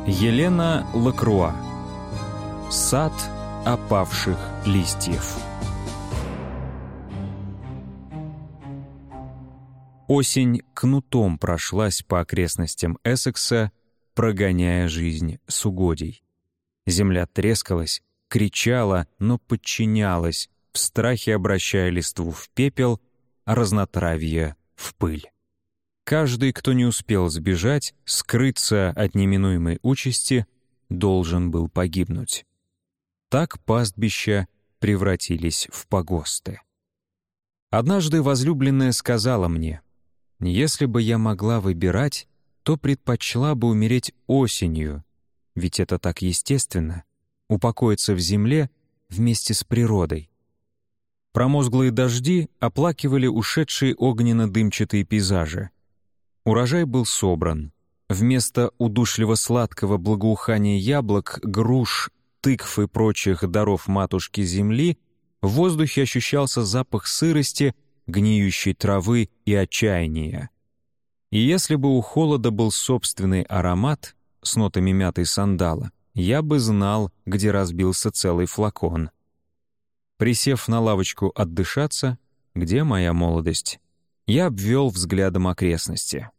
Елена Лакруа. Сад опавших листьев. Осень кнутом прошлась по окрестностям Эссекса, прогоняя жизнь с угодий. Земля трескалась, кричала, но подчинялась, в страхе обращая листву в пепел, а разнотравье — в пыль. Каждый, кто не успел сбежать, скрыться от неминуемой участи, должен был погибнуть. Так пастбища превратились в погосты. Однажды возлюбленная сказала мне: «Если бы я могла выбирать, то предпочла бы умереть осенью, ведь это так естественно — упокоиться в земле вместе с природой». Промозглые дожди оплакивали ушедшие огненно-дымчатые пейзажи. Урожай был собран. Вместо удушливо-сладкого благоухания яблок, груш, тыкв и прочих даров матушки земли в воздухе ощущался запах сырости, гниющей травы и отчаяния. И если бы у холода был собственный аромат с нотами мяты и сандала, я бы знал, где разбился целый флакон. Присев на лавочку отдышаться, где моя молодость, я обвел взглядом окрестности.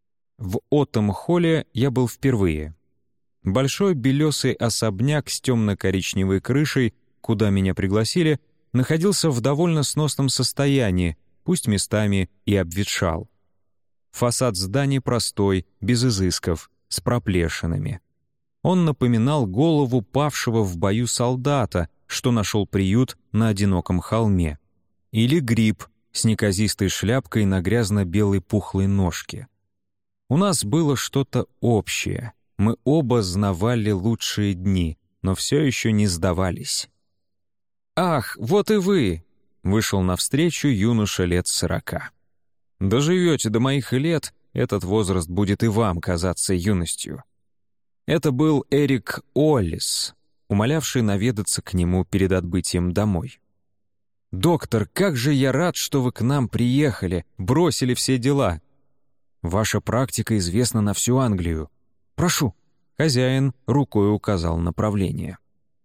В Оттом-холле я был впервые. Большой белесый особняк с темно-коричневой крышей, куда меня пригласили, находился в довольно сносном состоянии, пусть местами и обветшал. Фасад здания простой, без изысков, с проплешинами. Он напоминал голову павшего в бою солдата, что нашел приют на одиноком холме. Или гриб с неказистой шляпкой на грязно-белой пухлой ножке. У нас было что-то общее. Мы оба знавали лучшие дни, но все еще не сдавались. «Ах, вот и вы!» — вышел навстречу юноша лет 40. «Доживете до моих лет, этот возраст будет и вам казаться юностью». Это был Эрик Уоллес, умолявший наведаться к нему перед отбытием домой. «Доктор, как же я рад, что вы к нам приехали, бросили все дела. Ваша практика известна на всю Англию. Прошу». Хозяин рукой указал направление.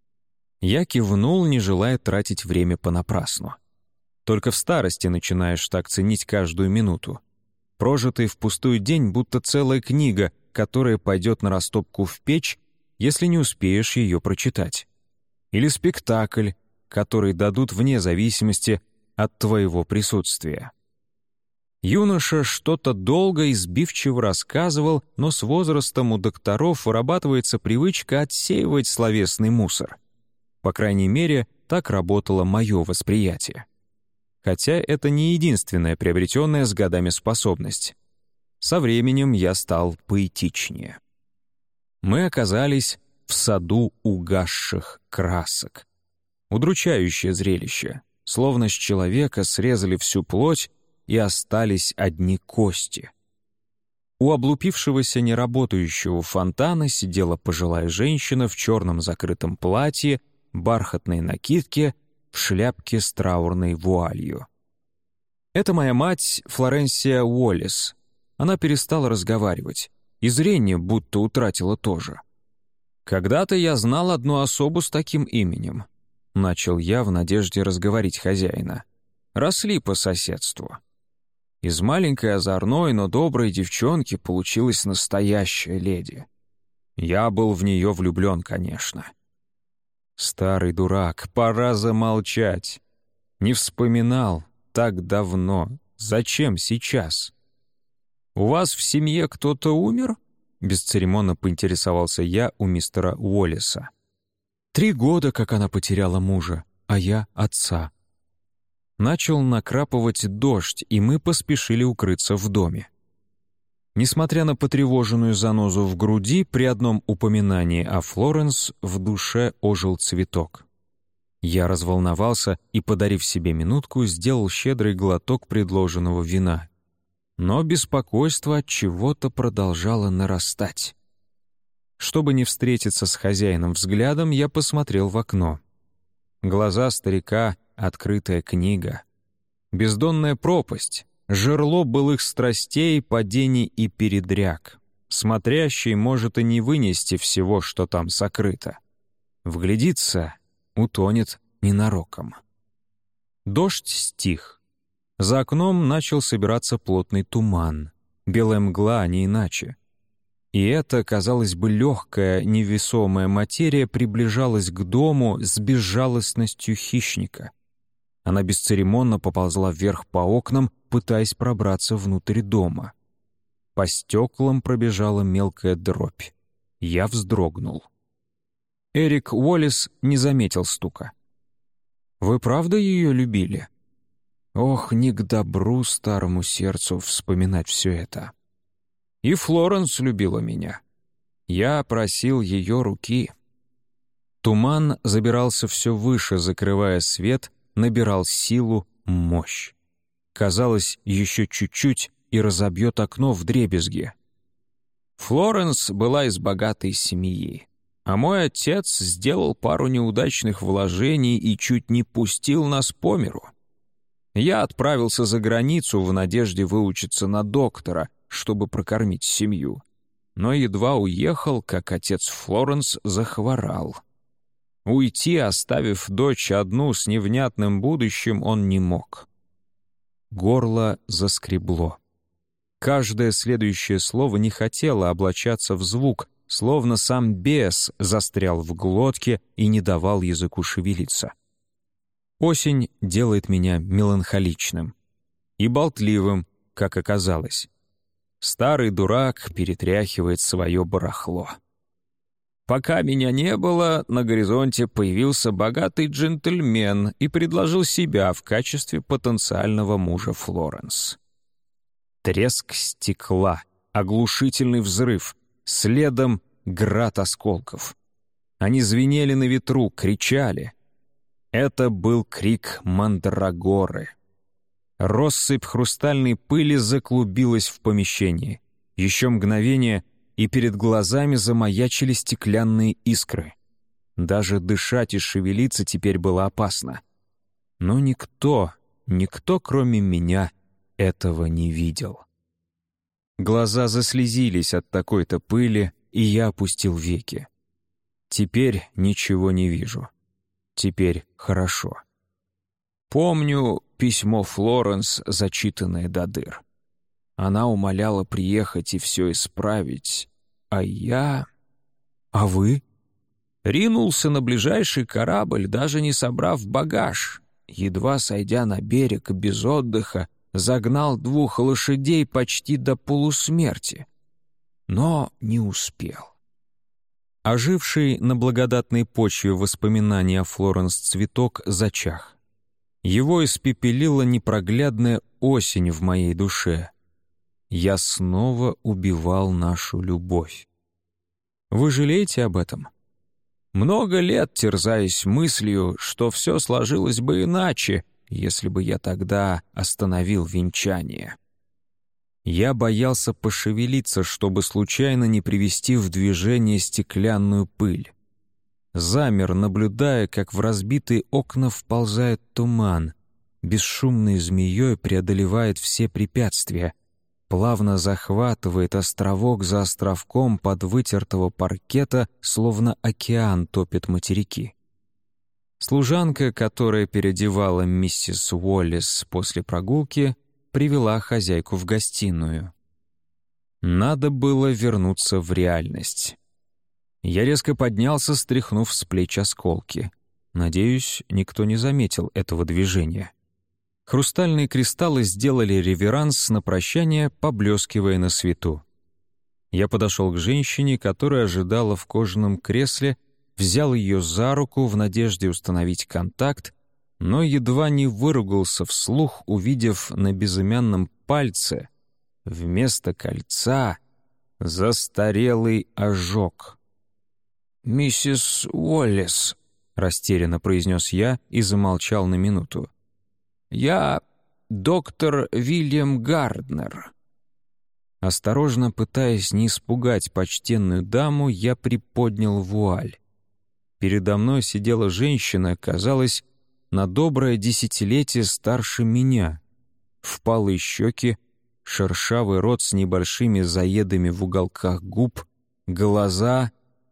Я кивнул, не желая тратить время понапрасну. Только в старости начинаешь так ценить каждую минуту. Прожитый впустую день будто целая книга, которая пойдет на растопку в печь, если не успеешь ее прочитать. Или спектакль, который дадут вне зависимости от твоего присутствия. Юноша что-то долго и сбивчиво рассказывал, но с возрастом у докторов вырабатывается привычка отсеивать словесный мусор. По крайней мере, так работало мое восприятие. Хотя это не единственная приобретенная с годами способность. Со временем я стал поэтичнее. Мы оказались в саду угасших красок. Удручающее зрелище, словно с человека срезали всю плоть и остались одни кости. У облупившегося неработающего фонтана сидела пожилая женщина в черном закрытом платье, бархатной накидке, в шляпке с траурной вуалью. Это моя мать Флоренсия Уоллес. Она перестала разговаривать, и зрение будто утратила тоже. «Когда-то я знал одну особу с таким именем», — начал я в надежде разговорить хозяина. «Росли по соседству. Из маленькой озорной, но доброй девчонки получилась настоящая леди. Я был в нее влюблен, конечно». Старый дурак, пора замолчать. Не вспоминал так давно. Зачем сейчас? «У вас в семье кто-то умер?» Бесцеремонно поинтересовался я у мистера Уоллеса. 3 года, как она потеряла мужа, а я — отца. Начал накрапывать дождь, и мы поспешили укрыться в доме. Несмотря на потревоженную занозу в груди, при одном упоминании о Флоренс в душе ожил цветок. Я разволновался и, подарив себе минутку, сделал щедрый глоток предложенного вина. Но беспокойство от чего-то продолжало нарастать. Чтобы не встретиться с хозяином взглядом, я посмотрел в окно. Глаза старика — открытая книга. Бездонная пропасть, жерло былых страстей, падений и передряг. Смотрящий может и не вынести всего, что там сокрыто. Вглядится — утонет ненароком. Дождь стих. За окном начал собираться плотный туман. Белая мгла, а не иначе. И эта, казалось бы, легкая, невесомая материя приближалась к дому с безжалостностью хищника. Она бесцеремонно поползла вверх по окнам, пытаясь пробраться внутрь дома. По стеклам пробежала мелкая дробь. Я вздрогнул. Эрик Уоллес не заметил стука. «Вы правда ее любили?» Ох, не к добру старому сердцу вспоминать все это. И Флоренс любила меня. Я просил ее руки. Туман забирался все выше, закрывая свет, набирал силу, мощь. Казалось, еще чуть-чуть и разобьет окно вдребезги. Флоренс была из богатой семьи, а мой отец сделал пару неудачных вложений и чуть не пустил нас по миру. Я отправился за границу в надежде выучиться на доктора, чтобы прокормить семью. Но едва уехал, как отец Флоренс захворал. Уйти, оставив дочь одну с невнятным будущим, он не мог. Горло заскребло. Каждое следующее слово не хотело облачаться в звук, словно сам бес застрял в глотке и не давал языку шевелиться. Осень делает меня меланхоличным и болтливым, как оказалось. Старый дурак перетряхивает свое барахло. Пока меня не было, на горизонте появился богатый джентльмен и предложил себя в качестве потенциального мужа Флоренс. Треск стекла, оглушительный взрыв, следом град осколков. Они звенели на ветру, кричали. Это был крик мандрагоры. Россыпь хрустальной пыли заклубилась в помещении. Еще мгновение, и перед глазами замаячили стеклянные искры. Даже дышать и шевелиться теперь было опасно. Но никто, кроме меня, этого не видел. Глаза заслезились от такой-то пыли, и я опустил веки. Теперь ничего не вижу. Теперь хорошо. Помню письмо Флоренс, зачитанное до дыр. Она умоляла приехать и все исправить, а я... А вы? Ринулся на ближайший корабль, даже не собрав багаж. Едва сойдя на берег без отдыха, загнал 2 лошадей почти до полусмерти. Но не успел. Оживший на благодатной почве воспоминания о Флоренс цветок зачах. Его испепелила непроглядная осень в моей душе. Я снова убивал нашу любовь. Вы жалеете об этом? Много лет терзаясь мыслью, что все сложилось бы иначе, если бы я тогда остановил венчание. Я боялся пошевелиться, чтобы случайно не привести в движение стеклянную пыль. Замер, наблюдая, как в разбитые окна вползает туман, бесшумной змеей преодолевает все препятствия, плавно захватывает островок за островком под вытертого паркета, словно океан топит материки. Служанка, которая переодевала миссис Уоллес после прогулки, привела хозяйку в гостиную. Надо было вернуться в реальность. Я резко поднялся, стряхнув с плеч осколки. Надеюсь, никто не заметил этого движения. Хрустальные кристаллы сделали реверанс на прощание, поблескивая на свету. Я подошел к женщине, которая ожидала в кожаном кресле, взял ее за руку в надежде установить контакт, но едва не выругался вслух, увидев на безымянном пальце вместо кольца застарелый ожог. «Миссис Уоллес», — растерянно произнес я и замолчал на минуту. «Я доктор Вильям Гарднер». Осторожно пытаясь не испугать почтенную даму, я приподнял вуаль. Передо мной сидела женщина, казалось, на доброе 10-летие старше меня. Впалые щеки, шершавый рот с небольшими заедами в уголках губ, глаза...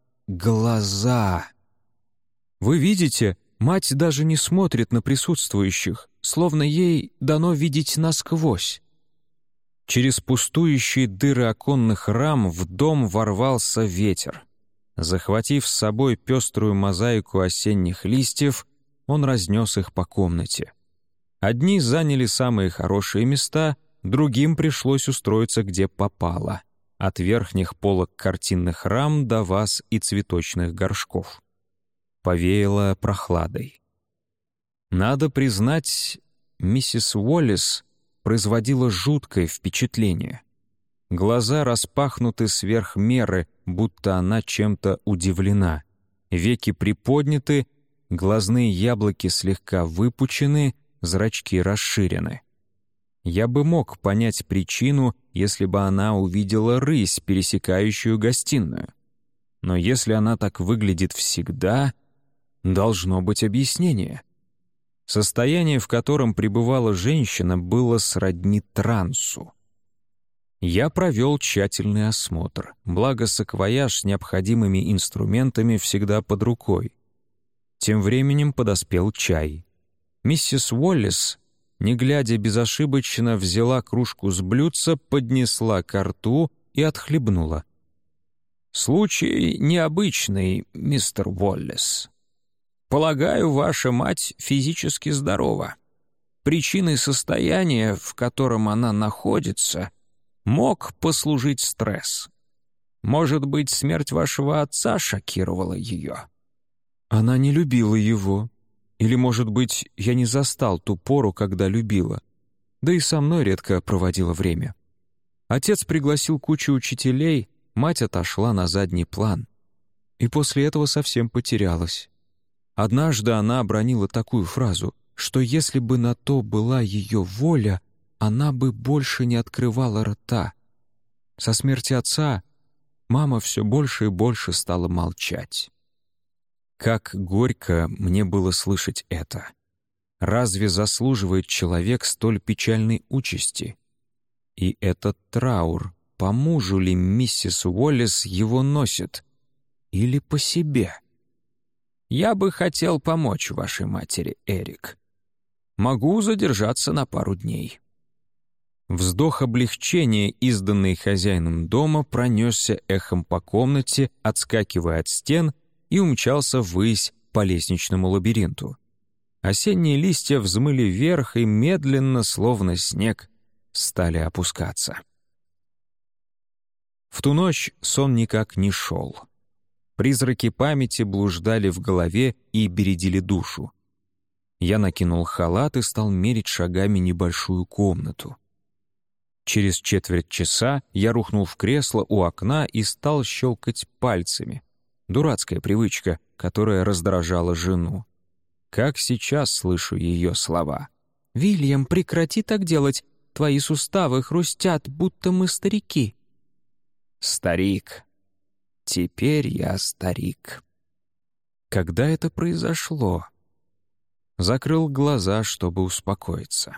Глаза! Вы видите, мать даже не смотрит на присутствующих, словно ей дано видеть насквозь. Через пустующие дыры оконных рам в дом ворвался ветер. Захватив с собой пеструю мозаику осенних листьев, он разнес их по комнате. Одни заняли самые хорошие места, другим пришлось устроиться где попало, от верхних полок картинных рам до ваз и цветочных горшков. Повеяло прохладой. Надо признать, миссис Уоллес производила жуткое впечатление. Глаза распахнуты сверх меры, будто она чем-то удивлена. Веки приподняты, глазные яблоки слегка выпучены, зрачки расширены. Я бы мог понять причину, если бы она увидела рысь, пересекающую гостиную. Но если она так выглядит всегда, должно быть объяснение. Состояние, в котором пребывала женщина, было сродни трансу. Я провел тщательный осмотр, благо саквояж с необходимыми инструментами всегда под рукой. Тем временем подоспел чай. Миссис Уоллес, не глядя безошибочно, взяла кружку с блюдца, поднесла ко рту и отхлебнула. «Случай необычный, мистер Уоллес. Полагаю, ваша мать физически здорова. Причиной состояния, в котором она находится, мог послужить стресс. Может быть, смерть вашего отца шокировала ее?» «Она не любила его. Или, может быть, я не застал ту пору, когда любила. Да и со мной редко проводила время. Отец пригласил кучу учителей, мать отошла на задний план. И после этого совсем потерялась. Однажды она обронила такую фразу, что если бы на то была ее воля, она бы больше не открывала рта. Со смерти отца мама все больше и больше стала молчать. Как горько мне было слышать это. Разве заслуживает человек столь печальной участи? И этот траур, по мужу ли миссис Уоллес его носит? Или по себе? «Я бы хотел помочь вашей матери, Эрик. Могу задержаться на пару дней». Вздох облегчения, изданный хозяином дома, пронесся эхом по комнате, отскакивая от стен, и умчался ввысь по лестничному лабиринту. Осенние листья взмыли вверх и медленно, словно снег, стали опускаться. В ту ночь сон никак не шел. Призраки памяти блуждали в голове и бередили душу. Я накинул халат и стал мерить шагами небольшую комнату. Через четверть часа я рухнул в кресло у окна и стал щелкать пальцами. Дурацкая привычка, которая раздражала жену. Как сейчас слышу ее слова. «Вильям, прекрати так делать. Твои суставы хрустят, будто мы старики». «Старик. Теперь я старик». Когда это произошло? Закрыл глаза, чтобы успокоиться.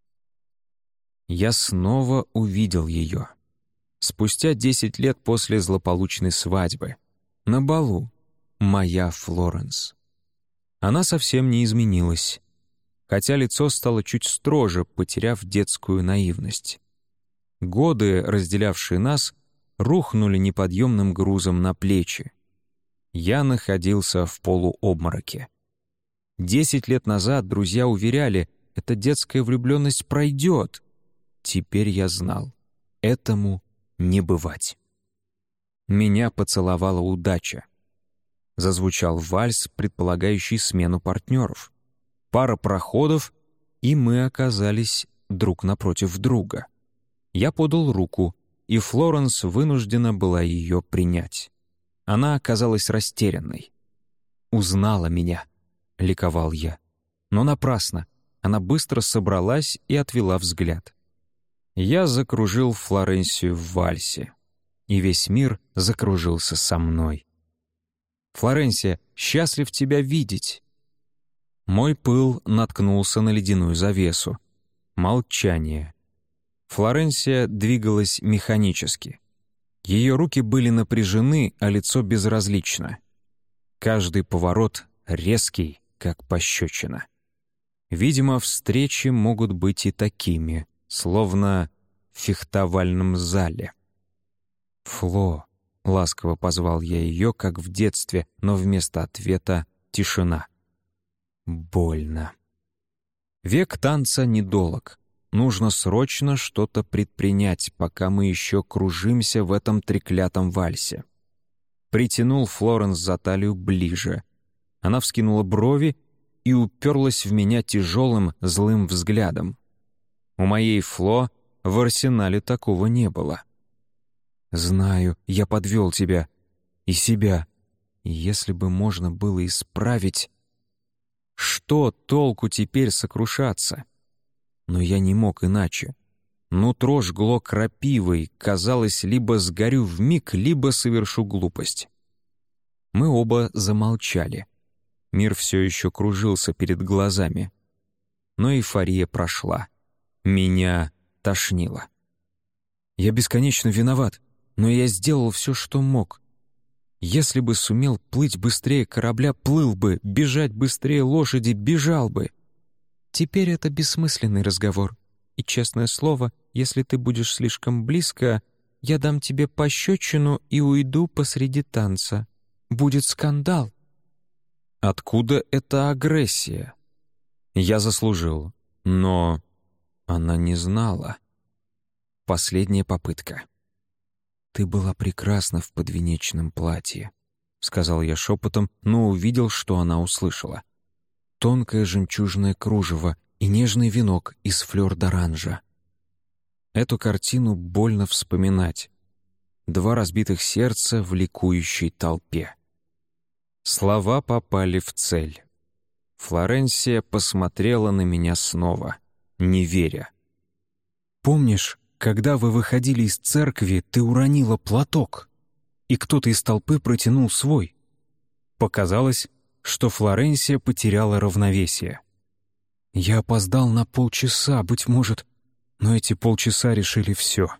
Я снова увидел ее. Спустя 10 лет после злополучной свадьбы. На балу. Моя Флоренс. Она совсем не изменилась, хотя лицо стало чуть строже, потеряв детскую наивность. Годы, разделявшие нас, рухнули неподъемным грузом на плечи. Я находился в полуобмороке. 10 лет назад друзья уверяли, эта детская влюбленность пройдет. Теперь я знал, этому не бывать. Меня поцеловала удача. Зазвучал вальс, предполагающий смену партнеров. Пара проходов, и мы оказались друг напротив друга. Я подал руку, и Флоренс вынуждена была ее принять. Она оказалась растерянной. «Узнала меня», — ликовал я. Но напрасно. Она быстро собралась и отвела взгляд. Я закружил Флоренсию в вальсе, и весь мир закружился со мной. «Флоренсия, счастлив тебя видеть!» Мой пыл наткнулся на ледяную завесу. Молчание. Флоренсия двигалась механически. Ее руки были напряжены, а лицо безразлично. Каждый поворот резкий, как пощечина. Видимо, встречи могут быть и такими, словно в фехтовальном зале. «Фло», — ласково позвал я ее, как в детстве, но вместо ответа — тишина. Больно. Век танца недолог. Нужно срочно что-то предпринять, пока мы еще кружимся в этом треклятом вальсе. Притянул Флоренс за талию ближе. Она вскинула брови и уперлась в меня тяжелым, злым взглядом. У моей Фло в арсенале такого не было. «Знаю, я подвел тебя. И себя. Если бы можно было исправить...» Что толку теперь сокрушаться? Но я не мог иначе. Нутро жгло крапивой, казалось, либо сгорю вмиг, либо совершу глупость. Мы оба замолчали. Мир все еще кружился перед глазами. Но эйфория прошла. Меня тошнило. Я бесконечно виноват, но я сделал все, что мог. Если бы сумел плыть быстрее корабля, плыл бы, бежать быстрее лошади, бежал бы. Теперь это бессмысленный разговор. И, честное слово, если ты будешь слишком близко, я дам тебе пощечину и уйду посреди танца. Будет скандал. Откуда эта агрессия? Я заслужил, но она не знала. Последняя попытка. «Ты была прекрасна в подвенечном платье», — сказал я шепотом, но увидел, что она услышала. «Тонкое жемчужное кружево и нежный венок из флёр-д'оранжа». Эту картину больно вспоминать. Два разбитых сердца в ликующей толпе. Слова попали в цель. Флоренсия посмотрела на меня снова, не веря. «Помнишь, когда вы выходили из церкви, ты уронила платок, и кто-то из толпы протянул свой?» Показалось, что Флоренсия потеряла равновесие. «Я опоздал на полчаса, быть может, но эти полчаса решили все».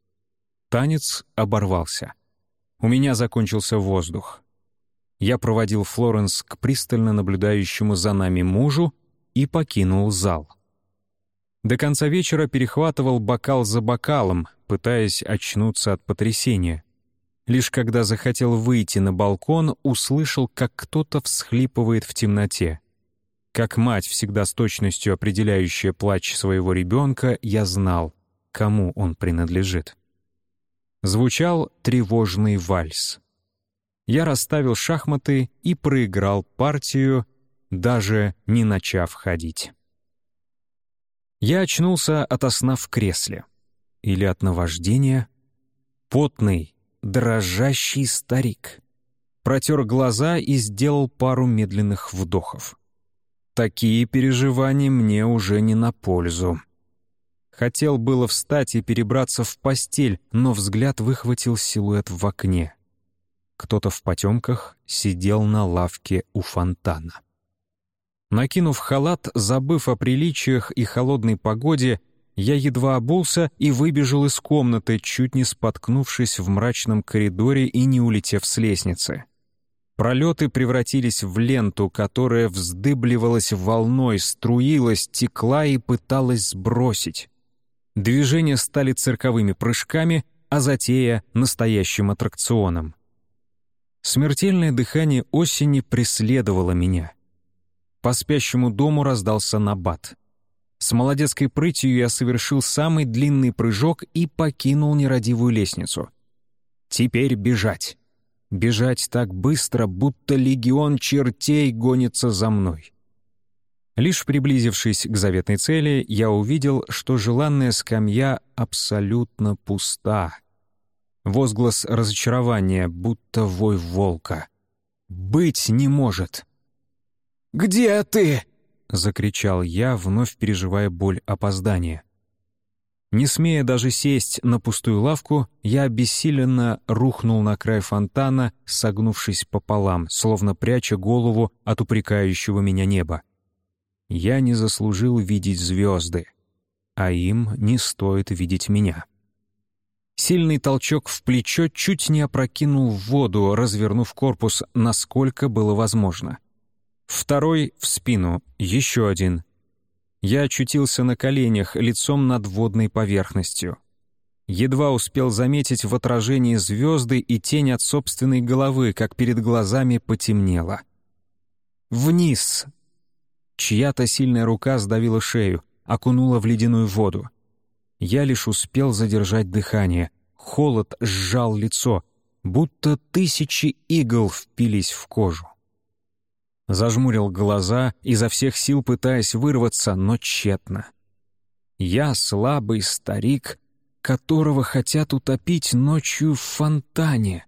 Танец оборвался. У меня закончился воздух. Я проводил Флоренс к пристально наблюдающему за нами мужу и покинул зал. До конца вечера перехватывал бокал за бокалом, пытаясь очнуться от потрясения. Лишь когда захотел выйти на балкон, услышал, как кто-то всхлипывает в темноте. Как мать, всегда с точностью определяющая плач своего ребенка, я знал, кому он принадлежит. Звучал тревожный вальс. Я расставил шахматы и проиграл партию, даже не начав ходить. Я очнулся ото сна в кресле. Или от наваждения. Потный, дрожащий старик. Протер глаза и сделал пару медленных вдохов. Такие переживания мне уже не на пользу. Хотел было встать и перебраться в постель, но взгляд выхватил силуэт в окне. Кто-то в потемках сидел на лавке у фонтана. Накинув халат, забыв о приличиях и холодной погоде, я едва обулся и выбежал из комнаты, чуть не споткнувшись в мрачном коридоре и не улетев с лестницы. Пролеты превратились в ленту, которая вздыбливалась волной, струилась, текла и пыталась сбросить. Движения стали цирковыми прыжками, а затея — настоящим аттракционом. Смертельное дыхание осени преследовало меня. По спящему дому раздался набат. С молодецкой прытью я совершил самый длинный прыжок и покинул нерадивую лестницу. Теперь бежать. Бежать так быстро, будто легион чертей гонится за мной. Лишь приблизившись к заветной цели, я увидел, что желанная скамья абсолютно пуста. Возглас разочарования, будто вой волка. «Быть не может!» «Где ты?» — закричал я, вновь переживая боль опоздания. Не смея даже сесть на пустую лавку, я обессиленно рухнул на край фонтана, согнувшись пополам, словно пряча голову от упрекающего меня неба. Я не заслужил видеть звезды. а им не стоит видеть меня. Сильный толчок в плечо чуть не опрокинул в воду, развернув корпус, насколько было возможно. Второй — в спину, еще один. Я очутился на коленях, лицом над водной поверхностью. Едва успел заметить в отражении звезды и тень от собственной головы, как перед глазами потемнело. Вниз! Чья-то сильная рука сдавила шею, окунула в ледяную воду. Я лишь успел задержать дыхание. Холод сжал лицо, будто тысячи игл впились в кожу. Зажмурил глаза, изо всех сил пытаясь вырваться, но тщетно. Я слабый старик, которого хотят утопить ночью в фонтане.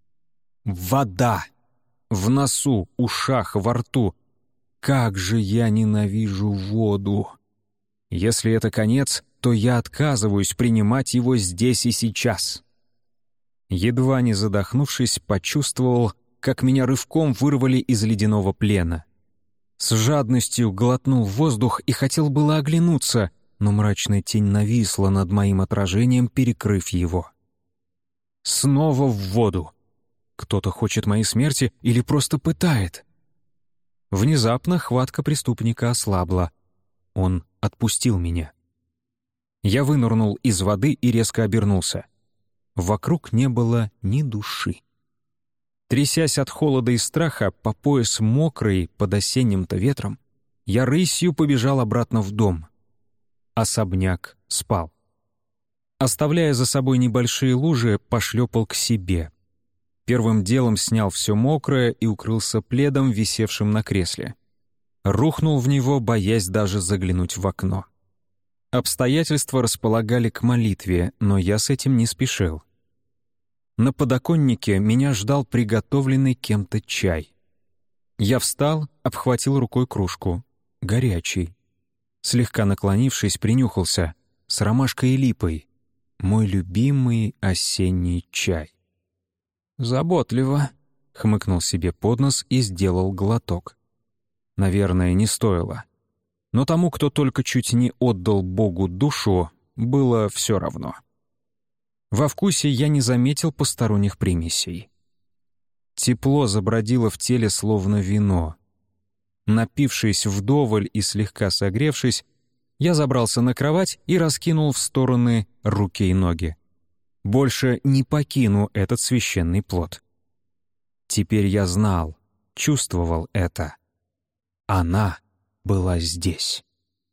Вода! В носу, ушах, во рту. Как же я ненавижу воду! Если это конец, то я отказываюсь принимать его здесь и сейчас. Едва не задохнувшись, почувствовал, как меня рывком вырвали из ледяного плена. С жадностью глотнул воздух и хотел было оглянуться, но мрачная тень нависла над моим отражением, перекрыв его. Снова в воду. Кто-то хочет моей смерти или просто пытает? Внезапно хватка преступника ослабла. Он отпустил меня. Я вынырнул из воды и резко обернулся. Вокруг не было ни души. Трясясь от холода и страха, по пояс мокрый под осенним-то ветром, я рысью побежал обратно в дом. Особняк спал. Оставляя за собой небольшие лужи, пошлепал к себе. Первым делом снял все мокрое и укрылся пледом, висевшим на кресле. Рухнул в него, боясь даже заглянуть в окно. Обстоятельства располагали к молитве, но я с этим не спешил. На подоконнике меня ждал приготовленный кем-то чай. Я встал, обхватил рукой кружку. Горячий. Слегка наклонившись, принюхался. С ромашкой и липой. Мой любимый осенний чай. «Заботливо», — хмыкнул себе под нос и сделал глоток. Наверное, не стоило. Но тому, кто только чуть не отдал Богу душу, было все равно. Во вкусе я не заметил посторонних примесей. Тепло забродило в теле словно вино. Напившись вдоволь и слегка согревшись, я забрался на кровать и раскинул в стороны руки и ноги. Больше не покину этот священный плод. Теперь я знал, чувствовал это. Она была здесь.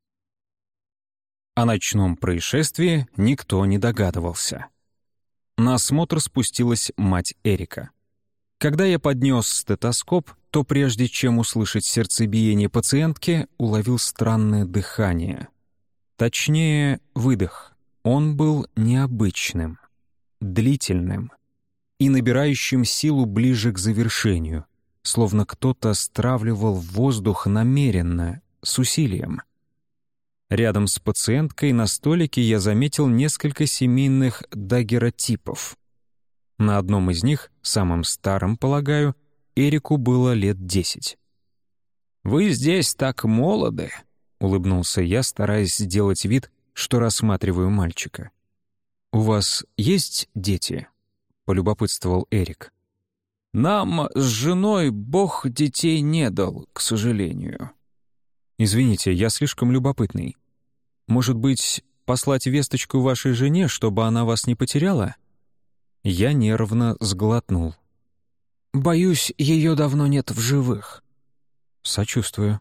О ночном происшествии никто не догадывался. На осмотр спустилась мать Эрика. Когда я поднес стетоскоп, то прежде чем услышать сердцебиение пациентки, уловил странное дыхание. Точнее, выдох. Он был необычным, длительным и набирающим силу ближе к завершению, словно кто-то стравливал воздух намеренно, с усилием. Рядом с пациенткой на столике я заметил несколько семейных дагеротипов. На одном из них, самым старым, полагаю, Эрику было лет 10. «Вы здесь так молоды», — улыбнулся я, стараясь сделать вид, что рассматриваю мальчика. «У вас есть дети?» — полюбопытствовал Эрик. «Нам с женой Бог детей не дал, к сожалению». «Извините, я слишком любопытный. Может быть, послать весточку вашей жене, чтобы она вас не потеряла?» Я нервно сглотнул. «Боюсь, ее давно нет в живых». «Сочувствую».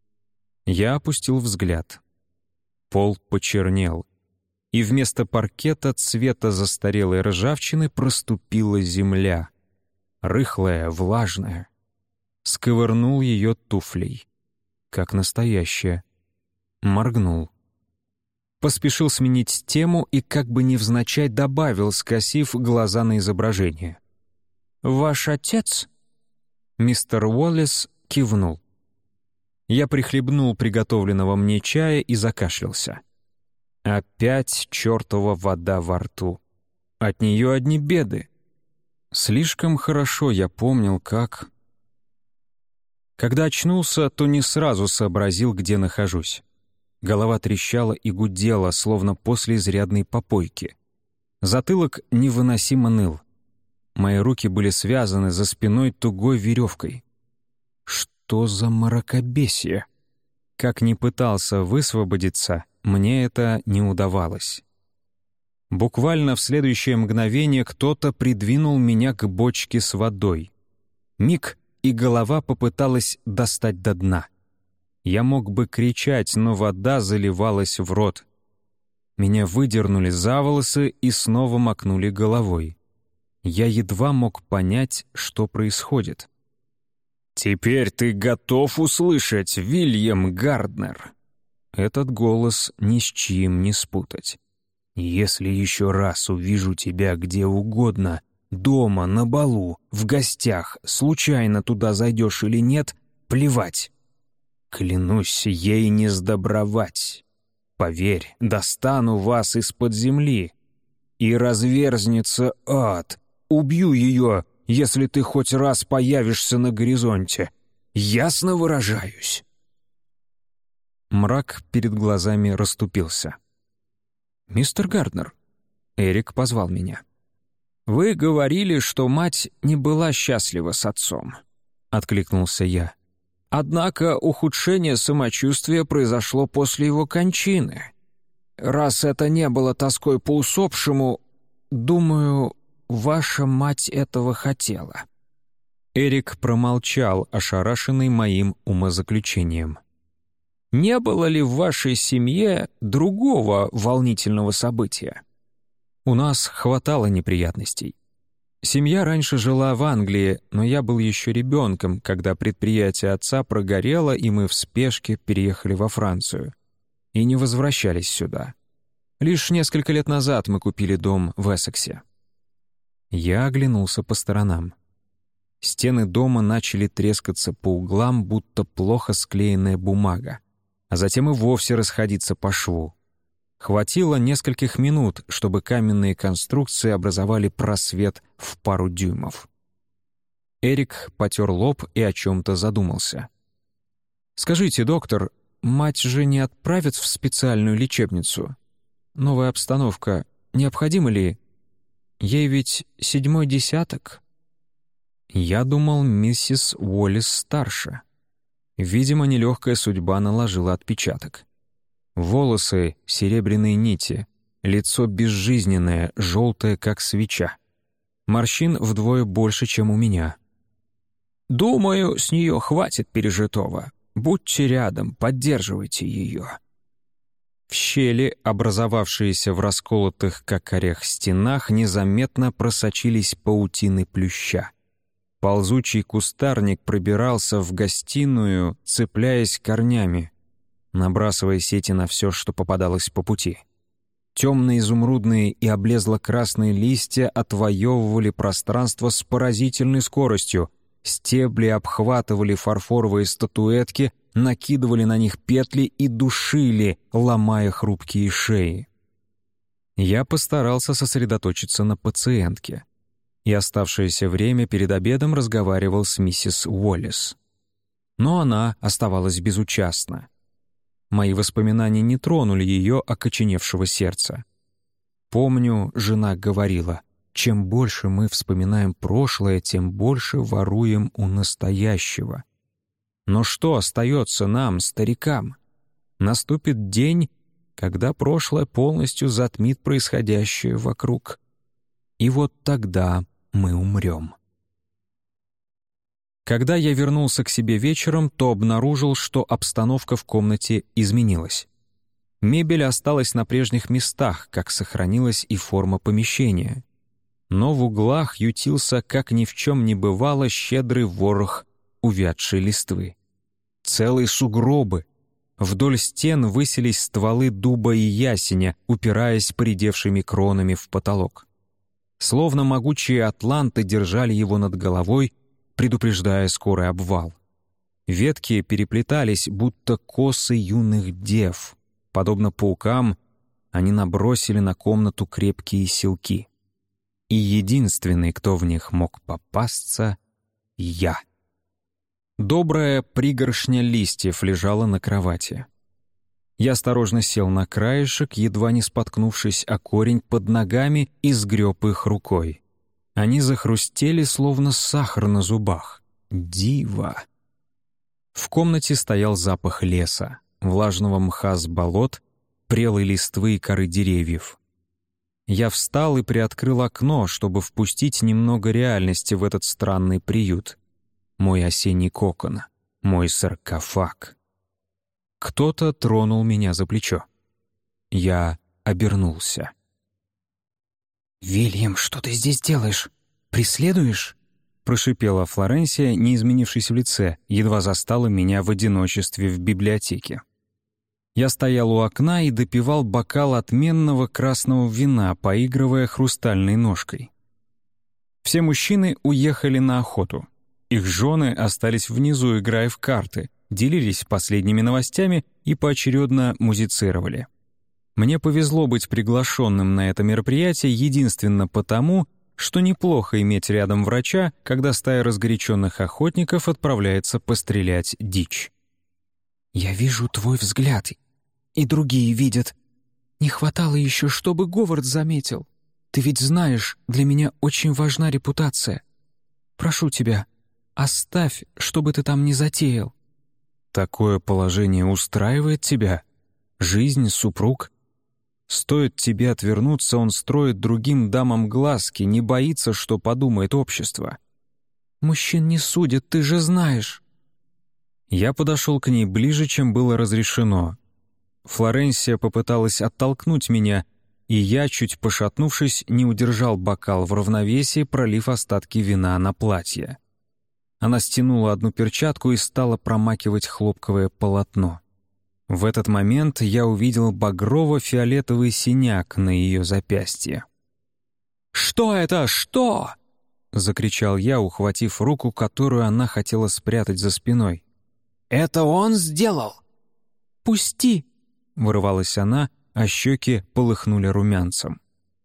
Я опустил взгляд. Пол почернел, и вместо паркета цвета застарелой ржавчины проступила земля. Рыхлая, влажная. Сковырнул ее туфлей. Как настоящая. Моргнул. Поспешил сменить тему и как бы невзначай добавил, скосив глаза на изображение. «Ваш отец?» Мистер Уоллес кивнул. Я прихлебнул приготовленного мне чая и закашлялся. Опять чертова вода во рту. От нее одни беды. Слишком хорошо я помнил, как... Когда очнулся, то не сразу сообразил, где нахожусь. Голова трещала и гудела, словно после изрядной попойки. Затылок невыносимо ныл. Мои руки были связаны за спиной тугой веревкой. Что за мракобесие? Как ни пытался высвободиться, мне это не удавалось. Буквально в следующее мгновение кто-то придвинул меня к бочке с водой. Миг, и голова попыталась достать до дна. Я мог бы кричать, но вода заливалась в рот. Меня выдернули за волосы и снова макнули головой. Я едва мог понять, что происходит. «Теперь ты готов услышать, Вильям Гарднер?» Этот голос ни с чьим не спутать. «Если еще раз увижу тебя где угодно, дома, на балу, в гостях, случайно туда зайдешь или нет, плевать. Клянусь ей не сдобровать. Поверь, достану вас из-под земли. И разверзнется ад. Убью ее, если ты хоть раз появишься на горизонте. Ясно выражаюсь?» Мрак перед глазами расступился. «Мистер Гарднер», — Эрик позвал меня. «Вы говорили, что мать не была счастлива с отцом», — откликнулся я. «Однако ухудшение самочувствия произошло после его кончины. Раз это не было тоской по усопшему, думаю, ваша мать этого хотела». Эрик промолчал, ошарашенный моим умозаключением. «Не было ли в вашей семье другого волнительного события?» «У нас хватало неприятностей. Семья раньше жила в Англии, но я был еще ребенком, когда предприятие отца прогорело, и мы в спешке переехали во Францию. И не возвращались сюда. Лишь несколько лет назад мы купили дом в Эссексе». Я оглянулся по сторонам. Стены дома начали трескаться по углам, будто плохо склеенная бумага, а затем и вовсе расходиться по шву. Хватило нескольких минут, чтобы каменные конструкции образовали просвет в пару дюймов. Эрик потер лоб и о чем-то задумался. «Скажите, доктор, мать же не отправят в специальную лечебницу? Новая обстановка необходима ли? Ей ведь 7-й десяток?» Я думал, миссис Уоллес старше. Видимо, нелегкая судьба наложила отпечаток. Волосы — серебряные нити, лицо безжизненное, желтое, как свеча. Морщин вдвое больше, чем у меня. «Думаю, с нее хватит пережитого. Будьте рядом, поддерживайте ее». В щели, образовавшиеся в расколотых, как орех, стенах, незаметно просочились паутины плюща. Ползучий кустарник пробирался в гостиную, цепляясь корнями, набрасывая сети на все, что попадалось по пути. Темные изумрудные и облезло-красные листья отвоевывали пространство с поразительной скоростью, стебли обхватывали фарфоровые статуэтки, накидывали на них петли и душили, ломая хрупкие шеи. Я постарался сосредоточиться на пациентке, и оставшееся время перед обедом разговаривал с миссис Уоллес. Но она оставалась безучастна. Мои воспоминания не тронули ее окоченевшего сердца. Помню, жена говорила, чем больше мы вспоминаем прошлое, тем больше воруем у настоящего. Но что остается нам, старикам? Наступит день, когда прошлое полностью затмит происходящее вокруг. И вот тогда мы умрем. Когда я вернулся к себе вечером, то обнаружил, что обстановка в комнате изменилась. Мебель осталась на прежних местах, как сохранилась и форма помещения. Но в углах ютился, как ни в чем не бывало, щедрый ворох увядшей листвы. Целые сугробы. Вдоль стен высились стволы дуба и ясеня, упираясь поредевшими кронами в потолок. Словно могучие атланты держали его над головой, предупреждая скорый обвал. Ветки переплетались, будто косы юных дев. Подобно паукам, они набросили на комнату крепкие силки. И единственный, кто в них мог попасться — я. Добрая пригоршня листьев лежала на кровати. Я осторожно сел на краешек, едва не споткнувшись о корень под ногами, и сгреб их рукой. Они захрустели, словно сахар на зубах. Диво! В комнате стоял запах леса, влажного мха с болот, прелой листвы и коры деревьев. Я встал и приоткрыл окно, чтобы впустить немного реальности в этот странный приют. Мой осенний кокон, мой саркофаг. Кто-то тронул меня за плечо. Я обернулся. «Вильям, что ты здесь делаешь? Преследуешь?» Прошипела Флоренсия, не изменившись в лице, едва застала меня в одиночестве в библиотеке. Я стоял у окна и допивал бокал отменного красного вина, поигрывая хрустальной ножкой. Все мужчины уехали на охоту. Их жены остались внизу, играя в карты, делились последними новостями и поочередно музицировали. Мне повезло быть приглашенным на это мероприятие единственно потому, что неплохо иметь рядом врача, когда стая разгоряченных охотников отправляется пострелять дичь. «Я вижу твой взгляд, и другие видят. Не хватало еще, чтобы Говард заметил. Ты ведь знаешь, для меня очень важна репутация. Прошу тебя, оставь, что бы ты там ни затеял». «Такое положение устраивает тебя? Жизнь, супруг? Стоит тебе отвернуться, он строит другим дамам глазки, не боится, что подумает общество». «Мужчин не судят, ты же знаешь». Я подошел к ней ближе, чем было разрешено. Флоренсия попыталась оттолкнуть меня, и я, чуть пошатнувшись, не удержал бокал в равновесии, пролив остатки вина на платье. Она стянула одну перчатку и стала промакивать хлопковое полотно. В этот момент я увидел багрово-фиолетовый синяк на ее запястье. «Что это? Что?» — закричал я, ухватив руку, которую она хотела спрятать за спиной. «Это он сделал?» «Пусти!» — вырывалась она, а щеки полыхнули румянцем.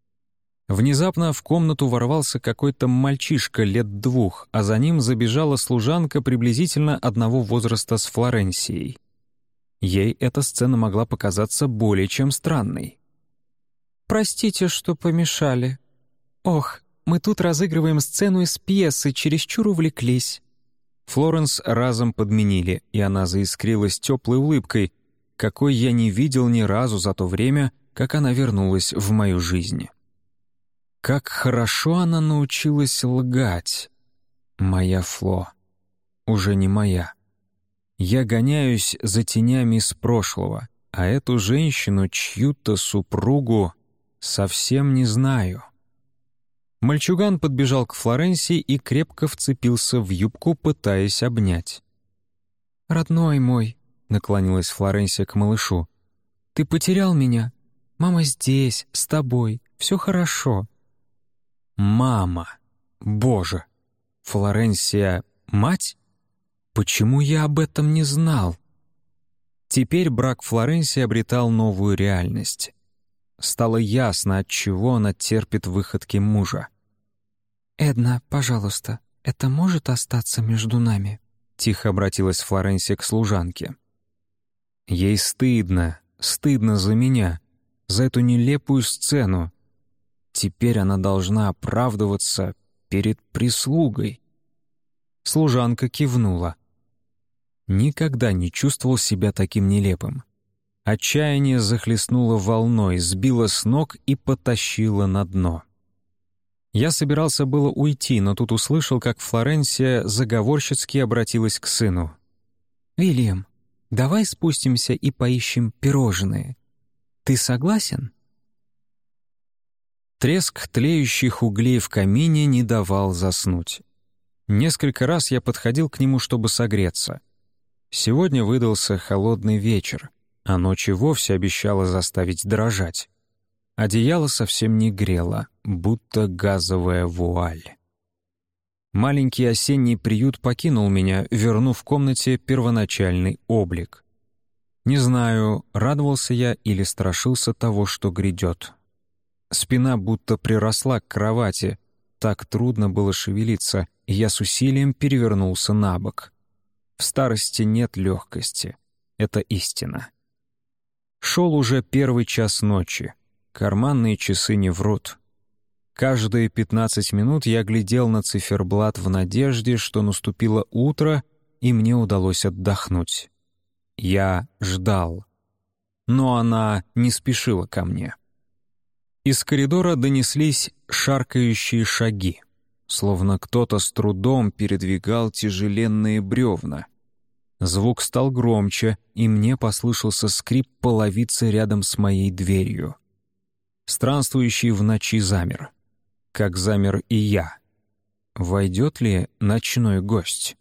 Внезапно в комнату ворвался какой-то мальчишка лет 2, а за ним забежала служанка приблизительно одного возраста с Флоренсией. Ей эта сцена могла показаться более чем странной. «Простите, что помешали. Ох, мы тут разыгрываем сцену из пьесы, чересчур увлеклись». Флоренс разом подменили, и она заискрилась теплой улыбкой, какой я не видел ни разу за то время, как она вернулась в мою жизнь. Как хорошо она научилась лгать. Моя Фло. Уже не моя. Я гоняюсь за тенями из прошлого, а эту женщину, чью-то супругу, совсем не знаю. Мальчуган подбежал к Флоренсии и крепко вцепился в юбку, пытаясь обнять. «Родной мой», — наклонилась Флоренсия к малышу, — «ты потерял меня? Мама здесь, с тобой, все хорошо». «Мама! Боже! Флоренсия — мать? Почему я об этом не знал?» Теперь брак Флоренсии обретал новую реальность. Стало ясно, отчего она терпит выходки мужа. «Эдна, пожалуйста, это может остаться между нами?» — тихо обратилась Флоренсия к служанке. Ей стыдно за меня, за эту нелепую сцену. Теперь она должна оправдываться перед прислугой. Служанка кивнула. Никогда не чувствовал себя таким нелепым. Отчаяние захлестнуло волной, сбило с ног и потащило на дно. Я собирался было уйти, но тут услышал, как Флоренсия заговорщицки обратилась к сыну. «Вильям, давай спустимся и поищем пирожные. Ты согласен?» Треск тлеющих углей в камине не давал заснуть. Несколько раз я подходил к нему, чтобы согреться. Сегодня выдался холодный вечер, а ночь и вовсе обещала заставить дрожать. Одеяло совсем не грело, будто газовая вуаль. Маленький осенний приют покинул меня, вернув в комнате первоначальный облик. Не знаю, радовался я или страшился того, что грядет. Спина будто приросла к кровати, так трудно было шевелиться, и я с усилием перевернулся на бок. В старости нет легкости. Это истина. Шел уже 1 час ночи. Карманные часы не врут. Каждые 15 минут я глядел на циферблат в надежде, что наступило утро, и мне удалось отдохнуть. Я ждал. Но она не спешила ко мне. Из коридора донеслись шаркающие шаги, словно кто-то с трудом передвигал тяжеленные бревна. Звук стал громче, и мне послышался скрип половицы рядом с моей дверью. Странствующий в ночи замер. Как замер и я. Войдет ли ночной гость?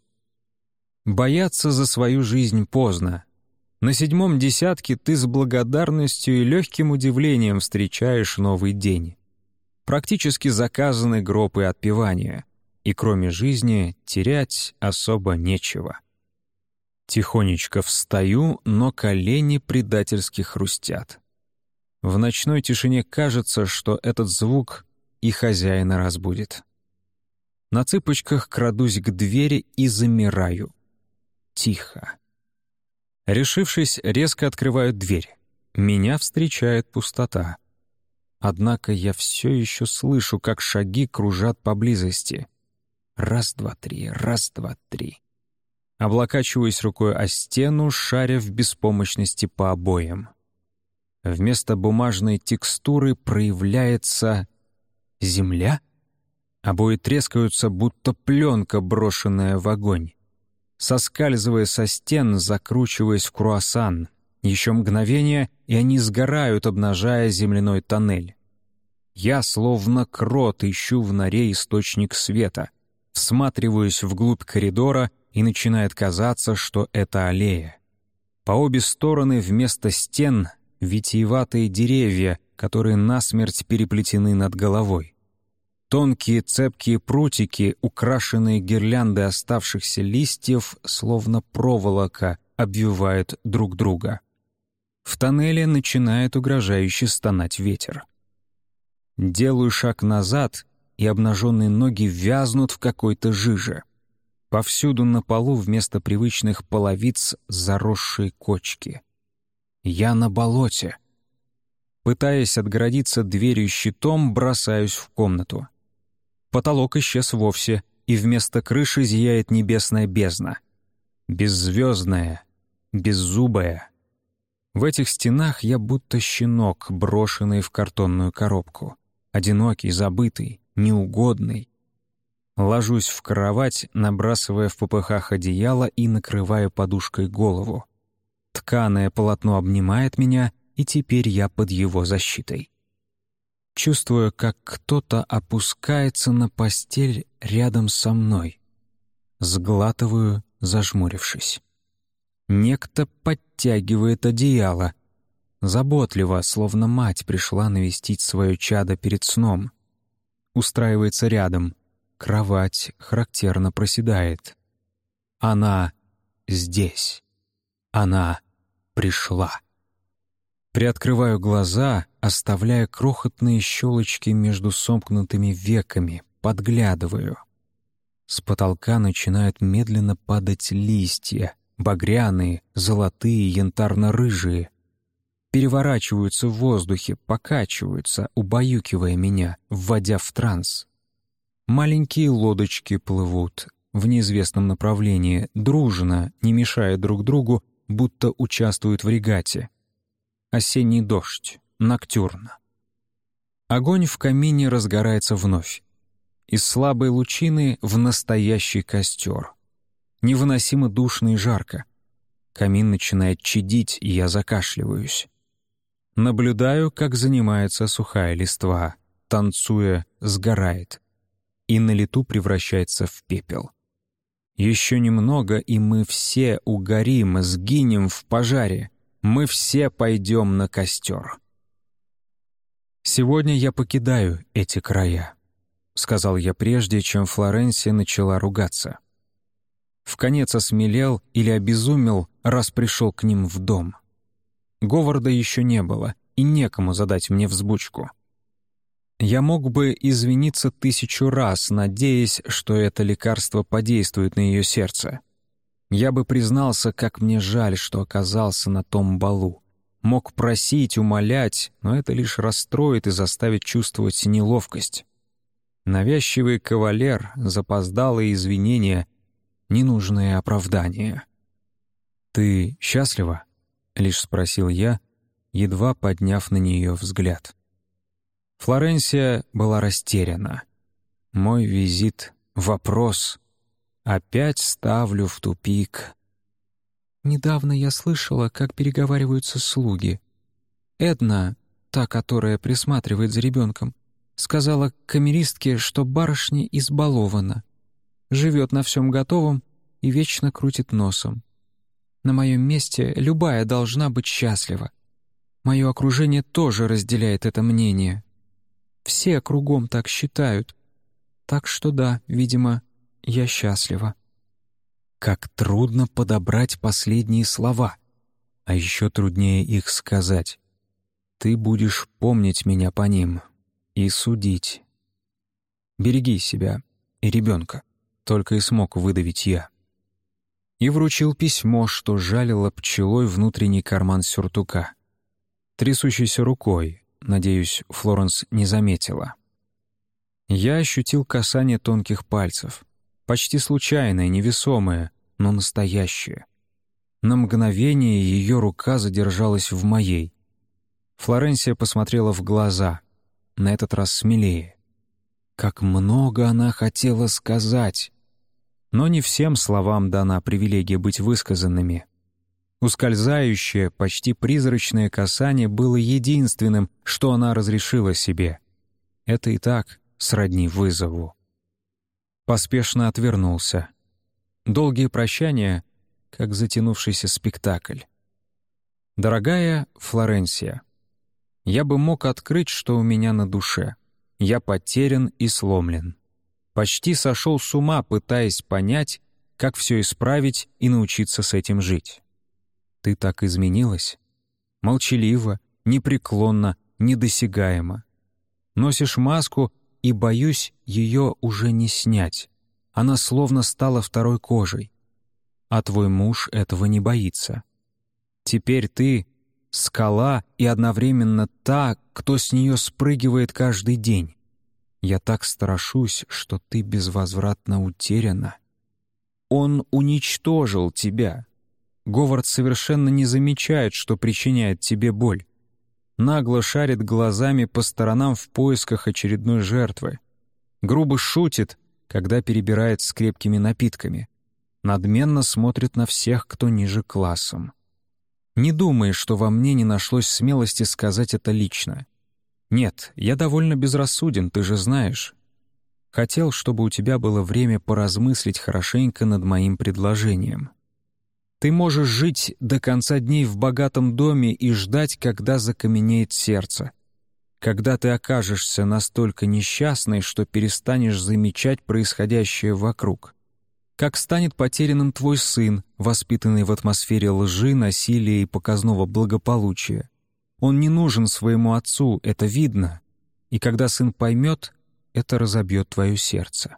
Бояться за свою жизнь поздно. На 7-м десятке ты с благодарностью и легким удивлением встречаешь новый день. Практически заказаны гроб и отпевание, и кроме жизни терять особо нечего. Тихонечко встаю, но колени предательски хрустят. В ночной тишине кажется, что этот звук и хозяина разбудит. На цыпочках крадусь к двери и замираю. Тихо. Решившись, резко открываю дверь. Меня встречает пустота. Однако я все еще слышу, как шаги кружат поблизости. Раз, два, три, раз, два, три. Облокачиваюсь рукой о стену, шаря в беспомощности по обоям. Вместо бумажной текстуры проявляется земля. Обои трескаются, будто пленка, брошенная в огонь. Соскальзывая со стен, закручиваясь в круассан. Еще мгновение, и они сгорают, обнажая земляной тоннель. Я, словно крот, ищу в норе источник света. Всматриваюсь вглубь коридора, и начинает казаться, что это аллея. По обе стороны вместо стен — витиеватые деревья, которые насмерть переплетены над головой. Тонкие цепкие прутики, украшенные гирляндой оставшихся листьев, словно проволока, обвивают друг друга. В тоннеле начинает угрожающе стонать ветер. Делаю шаг назад, и обнаженные ноги вязнут в какой-то жиже. Повсюду на полу вместо привычных половиц заросшие кочки. Я на болоте. Пытаясь отгородиться дверью-щитом, бросаюсь в комнату. Потолок исчез вовсе, и вместо крыши зияет небесная бездна. Беззвездная, беззубая. В этих стенах я будто щенок, брошенный в картонную коробку. Одинокий, забытый, неугодный. Ложусь в кровать, набрасывая в попыхах одеяло и накрываю подушкой голову. Тканое полотно обнимает меня, и теперь я под его защитой. Чувствую, как кто-то опускается на постель рядом со мной. Сглатываю, зажмурившись. Некто подтягивает одеяло. Заботливо, словно мать пришла навестить свое чадо перед сном. Устраивается рядом. Кровать характерно проседает. Она здесь. Она пришла. Приоткрываю глаза, оставляя крохотные щелочки между сомкнутыми веками, подглядываю. С потолка начинают медленно падать листья, багряные, золотые, янтарно-рыжие. Переворачиваются в воздухе, покачиваются, убаюкивая меня, вводя в транс. Маленькие лодочки плывут в неизвестном направлении, дружно, не мешая друг другу, будто участвуют в регате. Осенний дождь, ноктюрн. Огонь в камине разгорается вновь. Из слабой лучины в настоящий костер. Невыносимо душно и жарко. Камин начинает чадить, и я закашливаюсь. Наблюдаю, как занимается сухая листва, танцуя, сгорает. И на лету превращается в пепел. Еще немного, и мы все угорим, сгинем в пожаре. Мы все пойдем на костер. «Сегодня я покидаю эти края», — сказал я прежде, чем Флоренция начала ругаться. Вконец осмелел или обезумел, раз пришел к ним в дом. Говарда еще не было, и некому задать мне взбучку. Я мог бы извиниться 1000 раз, надеясь, что это лекарство подействует на ее сердце. Я бы признался, как мне жаль, что оказался на том балу. мог просить, умолять, но это лишь расстроит и заставит чувствовать неловкость. Навязчивый кавалер, запоздалые извинения, ненужные оправдания. «Ты счастлива?» — лишь спросил я, едва подняв на нее взгляд. Флоренсия была растеряна. Мой визит — вопрос. Опять ставлю в тупик. Недавно я слышала, как переговариваются слуги. Эдна, та, которая присматривает за ребенком, сказала камеристке, что барышня избалована, живет на всем готовом и вечно крутит носом. На моем месте любая должна быть счастлива. Мое окружение тоже разделяет это мнение. Все кругом так считают. Так что да, видимо, я счастлива. Как трудно подобрать последние слова, а еще труднее их сказать. Ты будешь помнить меня по ним и судить. Береги себя и ребенка, только и смог выдавить я. И вручил письмо, что жалило пчелой внутренний карман сюртука. Трясущейся рукой, надеюсь, Флоренс не заметила. Я ощутил касание тонких пальцев. Почти случайное, невесомое, но настоящее. На мгновение ее рука задержалась в моей. Флоренсия посмотрела в глаза, на этот раз смелее. Как много она хотела сказать! Но не всем словам дана привилегия быть высказанными. Ускользающее, почти призрачное касание было единственным, что она разрешила себе. Это и так сродни вызову. Поспешно отвернулся. Долгие прощания, как затянувшийся спектакль. Дорогая Флоренсия, я бы мог открыть, что у меня на душе. Я потерян и сломлен. Почти сошел с ума, пытаясь понять, как все исправить и научиться с этим жить. Ты так изменилась. Молчаливо, непреклонно, недосягаемо. Носишь маску, и, боюсь, ее уже не снять. Она словно стала второй кожей. А твой муж этого не боится. Теперь ты — скала и одновременно та, кто с нее спрыгивает каждый день. Я так страшусь, что ты безвозвратно утеряна. Он уничтожил тебя. Говард совершенно не замечает, что причиняет тебе боль. Нагло шарит глазами по сторонам в поисках очередной жертвы. Грубо шутит, когда перебирает с крепкими напитками. Надменно смотрит на всех, кто ниже классом. Не думай, что во мне не нашлось смелости сказать это лично. Нет, я довольно безрассуден, ты же знаешь. Хотел, чтобы у тебя было время поразмыслить хорошенько над моим предложением. Ты можешь жить до конца дней в богатом доме и ждать, когда закаменеет сердце. Когда ты окажешься настолько несчастной, что перестанешь замечать происходящее вокруг. Как станет потерянным твой сын, воспитанный в атмосфере лжи, насилия и показного благополучия. Он не нужен своему отцу, это видно. И когда сын поймет, это разобьет твое сердце.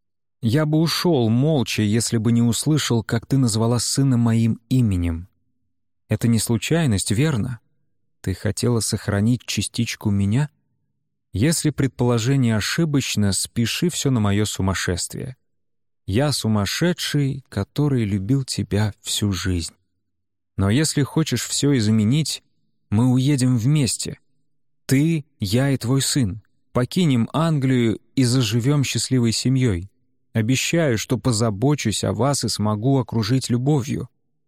Я бы ушел молча, если бы не услышал, как ты назвала сына моим именем. Это не случайность, верно? Ты хотела сохранить частичку меня? Если предположение ошибочно, спиши все на мое сумасшествие. Я сумасшедший, который любил тебя всю жизнь. Но если хочешь все изменить, мы уедем вместе. Ты, я и твой сын. Покинем Англию и заживем счастливой семьей. Обещаю, что позабочусь о вас и смогу окружить любовью.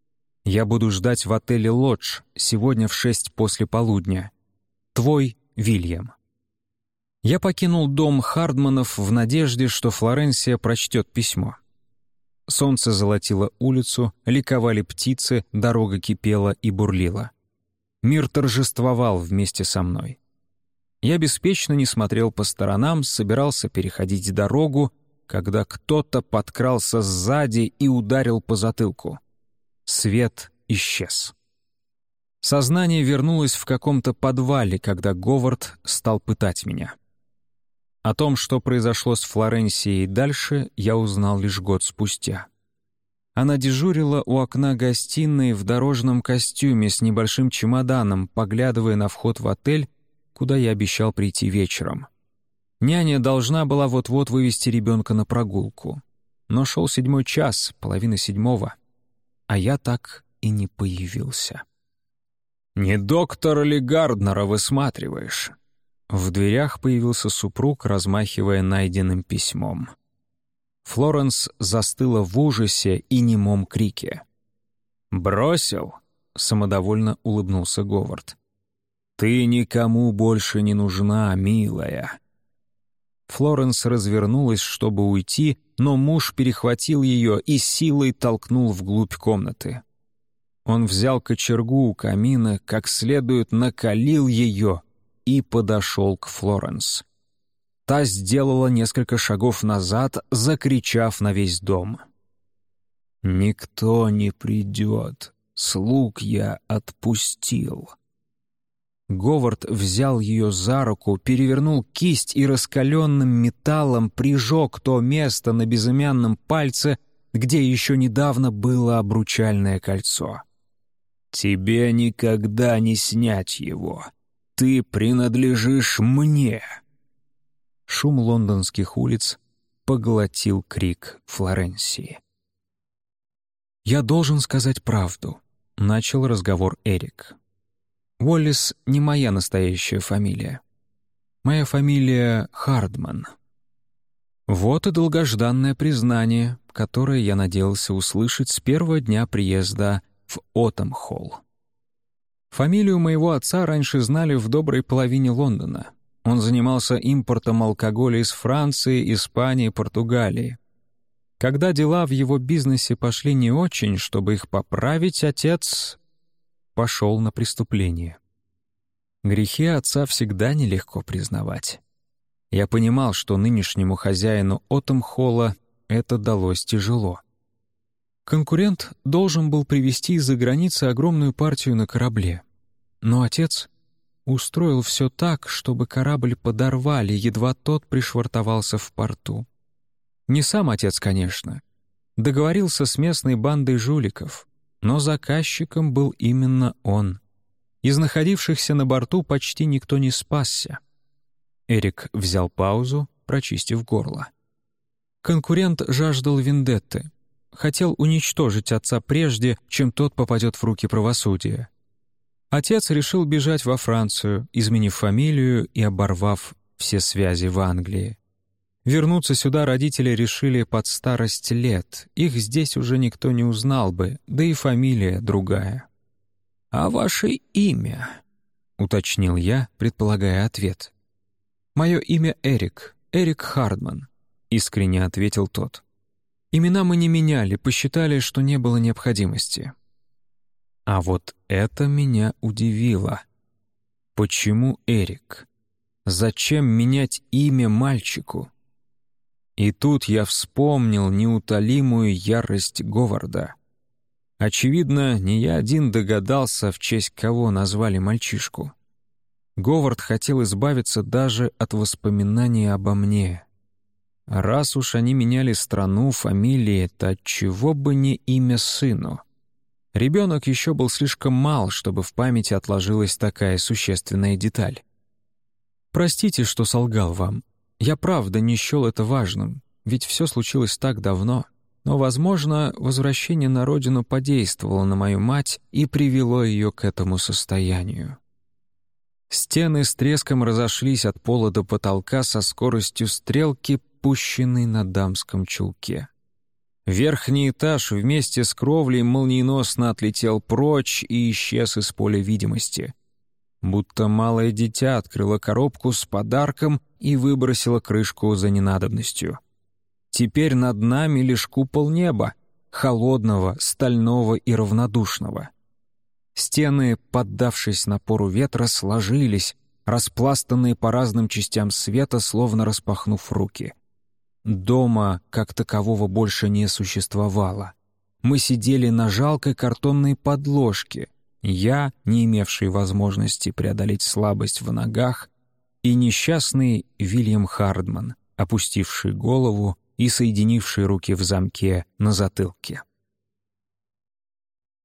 Я буду ждать в отеле «Лодж» сегодня в 6 после полудня. Твой Вильям. Я покинул дом Хардманов в надежде, что Флоренсия прочтет письмо. Солнце золотило улицу, ликовали птицы, дорога кипела и бурлила. Мир торжествовал вместе со мной. Я беспечно не смотрел по сторонам, собирался переходить дорогу, когда кто-то подкрался сзади и ударил по затылку. Свет исчез. Сознание вернулось в каком-то подвале, когда Говард стал пытать меня. О том, что произошло с Флоренсией дальше, я узнал лишь год спустя. Она дежурила у окна гостиной в дорожном костюме с небольшим чемоданом, поглядывая на вход в отель, куда я обещал прийти вечером. Няня должна была вот-вот вывести ребенка на прогулку. Но шел 7 час, 6:30, а я так и не появился. «Не доктора ли Гарднера высматриваешь?» В дверях появился супруг, размахивая найденным письмом. Флоренс застыла в ужасе и немом крике. «Бросил?» — самодовольно улыбнулся Говард. «Ты никому больше не нужна, милая». Флоренс развернулась, чтобы уйти, но муж перехватил ее и силой толкнул вглубь комнаты. Он взял кочергу у камина, как следует накалил ее и подошел к Флоренс. Та сделала несколько шагов назад, закричав на весь дом. «Никто не придет, слуг я отпустил». Говард взял ее за руку, перевернул кисть и раскаленным металлом прижег то место на безымянном пальце, где еще недавно было обручальное кольцо. «Тебе никогда не снять его. Ты принадлежишь мне». Шум лондонских улиц поглотил крик Флоренции. «Я должен сказать правду», — начал разговор Эрик. «Уоллес не моя настоящая фамилия. Моя фамилия Хардман». Вот и долгожданное признание, которое я надеялся услышать с первого дня приезда в Оттом-Холл. Фамилию моего отца раньше знали в доброй половине Лондона. Он занимался импортом алкоголя из Франции, Испании, Португалии. Когда дела в его бизнесе пошли не очень, чтобы их поправить, отец пошел на преступление. Грехи отца всегда нелегко признавать. Я понимал, что нынешнему хозяину Оттом-Холла это далось тяжело. Конкурент должен был привезти из-за границы огромную партию на корабле. Но отец устроил все так, чтобы корабль подорвали, едва тот пришвартовался в порту. Не сам отец, конечно. Договорился с местной бандой жуликов, но заказчиком был именно он. Из находившихся на борту почти никто не спасся. Эрик взял паузу, прочистив горло. Конкурент жаждал вендетты. Хотел уничтожить отца прежде, чем тот попадет в руки правосудия. Отец решил бежать во Францию, изменив фамилию и оборвав все связи в Англии. Вернуться сюда родители решили под старость лет. Их здесь уже никто не узнал бы, да и фамилия другая. «А ваше имя?» — уточнил я, предполагая ответ. «Мое имя Эрик, Эрик Хардман», — искренне ответил тот. «Имена мы не меняли, посчитали, что не было необходимости». А вот это меня удивило. Почему Эрик? Зачем менять имя мальчику? И тут я вспомнил неутолимую ярость Говарда. Очевидно, не я один догадался, в честь кого назвали мальчишку. Говард хотел избавиться даже от воспоминаний обо мне. Раз уж они меняли страну, фамилии, то отчего бы не имя сыну? Ребенок еще был слишком мал, чтобы в памяти отложилась такая существенная деталь. «Простите, что солгал вам. Я правда не счел это важным, ведь все случилось так давно. Но, возможно, возвращение на родину подействовало на мою мать и привело ее к этому состоянию». Стены с треском разошлись от пола до потолка со скоростью стрелки, пущенной на дамском чулке. Верхний этаж вместе с кровлей молниеносно отлетел прочь и исчез из поля видимости. Будто малое дитя открыло коробку с подарком и выбросило крышку за ненадобностью. Теперь над нами лишь купол неба, холодного, стального и равнодушного. Стены, поддавшись напору ветра, сложились, распластанные по разным частям света, словно распахнув руки. Дома как такового больше не существовало. Мы сидели на жалкой картонной подложке, я, не имевший возможности преодолеть слабость в ногах, и несчастный Вильям Хардман, опустивший голову и соединивший руки в замке на затылке.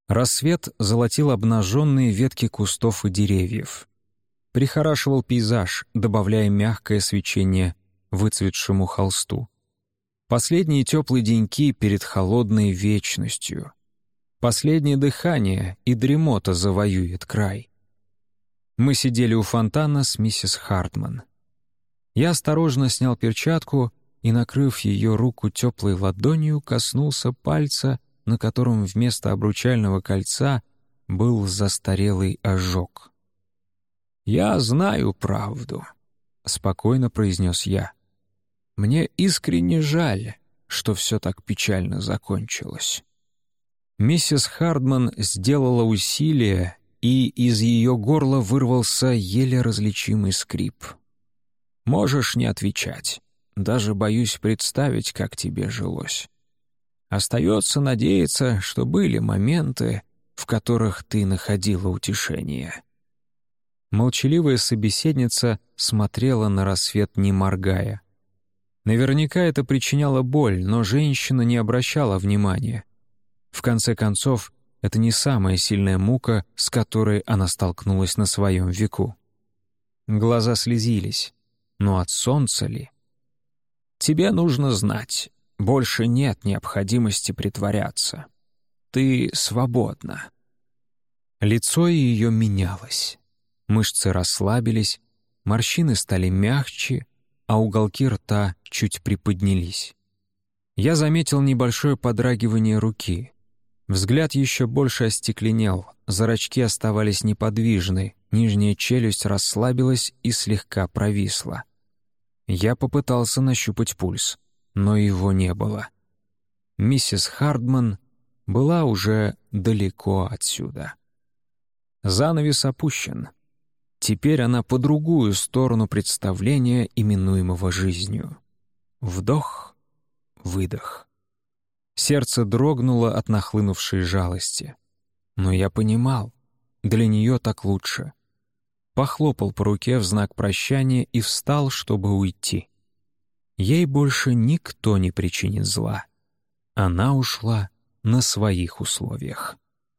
Рассвет золотил обнаженные ветки кустов и деревьев. Прихорашивал пейзаж, добавляя мягкое свечение выцветшему холсту. Последние теплые деньки перед холодной вечностью. Последнее дыхание, и дремота завоюет край. Мы сидели у фонтана с миссис Хартман. Я осторожно снял перчатку и, накрыв ее руку теплой ладонью, коснулся пальца, на котором вместо обручального кольца был застарелый ожог. «Я знаю правду», — спокойно произнес я. «Мне искренне жаль, что все так печально закончилось». Миссис Хартман сделала усилие, и из ее горла вырвался еле различимый скрип. «Можешь не отвечать. Даже боюсь представить, как тебе жилось. Остается надеяться, что были моменты, в которых ты находила утешение». Молчаливая собеседница смотрела на рассвет, не моргая. Наверняка это причиняло боль, но женщина не обращала внимания. В конце концов, это не самая сильная мука, с которой она столкнулась на своем веку. Глаза слезились. Но от солнца ли? «Тебе нужно знать, больше нет необходимости притворяться. Ты свободна». Лицо ее менялось. Мышцы расслабились, морщины стали мягче, а уголки рта чуть приподнялись. Я заметил небольшое подрагивание руки. Взгляд еще больше остекленел, зрачки оставались неподвижны, нижняя челюсть расслабилась и слегка провисла. Я попытался нащупать пульс, но его не было. Миссис Хартман была уже далеко отсюда. Занавес опущен. Теперь она по другую сторону представления, именуемого жизнью. Вдох, выдох. Сердце дрогнуло от нахлынувшей жалости. Но я понимал, для нее так лучше. Похлопал по руке в знак прощания и встал, чтобы уйти. Ей больше никто не причинит зла. Она ушла на своих условиях.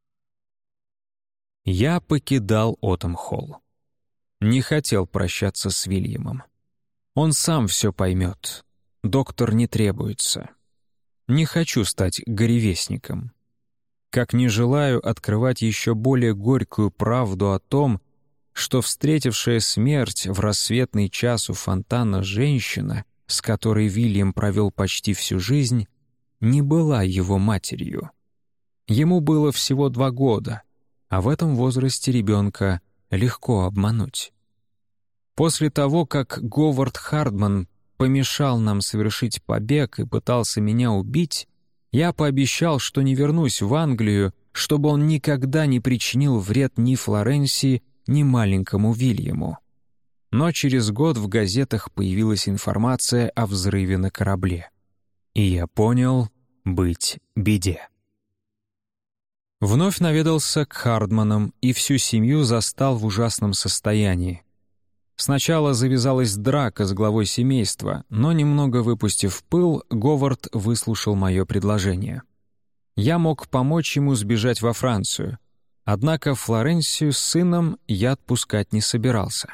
Я покидал Оттем-Холл. Не хотел прощаться с Вильямом. Он сам все поймет. Доктор не требуется. Не хочу стать горевестником. Как не желаю открывать еще более горькую правду о том, что встретившая смерть в рассветный час у фонтана женщина, с которой Вильям провел почти всю жизнь, не была его матерью. Ему было всего 2 года, а в этом возрасте ребенка легко обмануть. После того, как Говард Хартман помешал нам совершить побег и пытался меня убить, я пообещал, что не вернусь в Англию, чтобы он никогда не причинил вред ни Флоренсии, ни маленькому Вильяму. Но через год в газетах появилась информация о взрыве на корабле. И я понял — быть беде. Вновь наведался к Хартманам и всю семью застал в ужасном состоянии. Сначала завязалась драка с главой семейства, но, немного выпустив пыл, Говард выслушал мое предложение. Я мог помочь ему сбежать во Францию, однако Флоренсию с сыном я отпускать не собирался.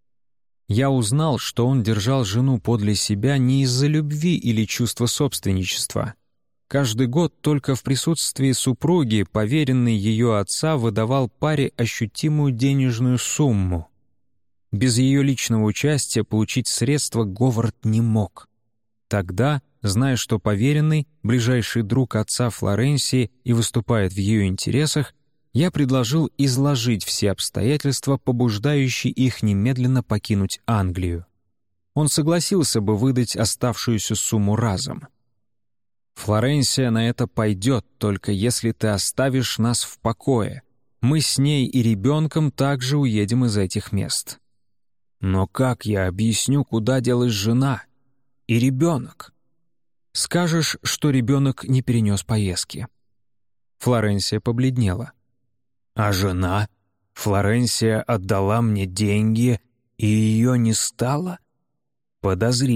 Я узнал, что он держал жену подле себя не из-за любви или чувства собственничества. Каждый год только в присутствии супруги поверенный ее отца выдавал паре ощутимую денежную сумму. Без ее личного участия получить средства Говард не мог. Тогда, зная, что поверенный — ближайший друг отца Флоренсии и выступает в ее интересах, я предложил изложить все обстоятельства, побуждающие их немедленно покинуть Англию. Он согласился бы выдать оставшуюся сумму разом. «Флоренсия на это пойдет, только если ты оставишь нас в покое. Мы с ней и ребенком также уедем из этих мест». «Но как я объясню, куда делась жена и ребенок?» «Скажешь, что ребенок не перенес поездки». Флоренсия побледнела. «А жена? Флоренсия отдала мне деньги, и ее не стало?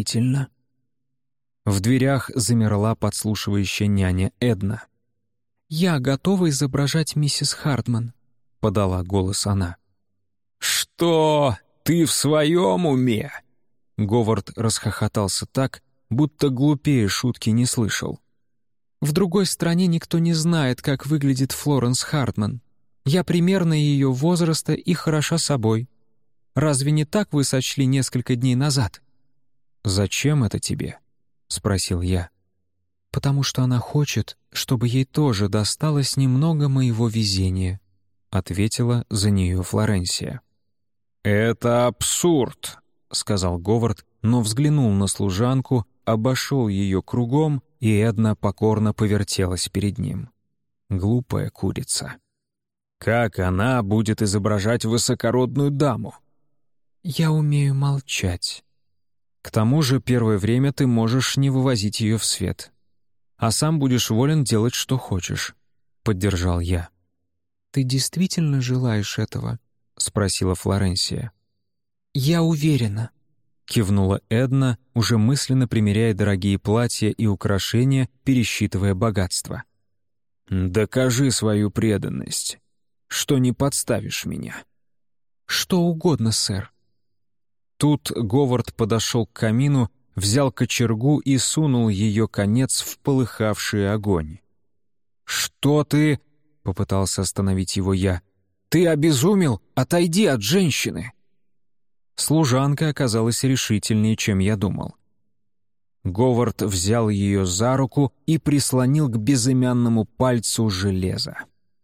Подозрительно». В дверях замерла подслушивающая няня Эдна. «Я готова изображать миссис Хардман», — подала голос она. «Что? Ты в своем уме?» Говард расхохотался так, будто глупее шутки не слышал. «В другой стране никто не знает, как выглядит Флоренс Хардман. Я примерно ее возраста и хороша собой. Разве не так вы сочли несколько дней назад?» «Зачем это тебе?» — спросил я. «Потому что она хочет, чтобы ей тоже досталось немного моего везения», — ответила за нее Флоренсия. «Это абсурд», — сказал Говард, но взглянул на служанку, обошел ее кругом, и Эдна покорно повертелась перед ним. Глупая курица. «Как она будет изображать высокородную даму?» «Я умею молчать». «К тому же первое время ты можешь не вывозить ее в свет, а сам будешь волен делать, что хочешь», — поддержал я. «Ты действительно желаешь этого?» — спросила Флоренсия. «Я уверена», — кивнула Эдна, уже мысленно примеряя дорогие платья и украшения, пересчитывая богатство. «Докажи свою преданность, что не подставишь меня». «Что угодно, сэр». Тут Говард подошел к камину, взял кочергу и сунул ее конец в полыхавший огонь. «Что ты?» — попытался остановить его я. «Ты обезумел? Отойди от женщины!» Служанка оказалась решительнее, чем я думал. Говард взял ее за руку и прислонил к безымянному пальцу железо.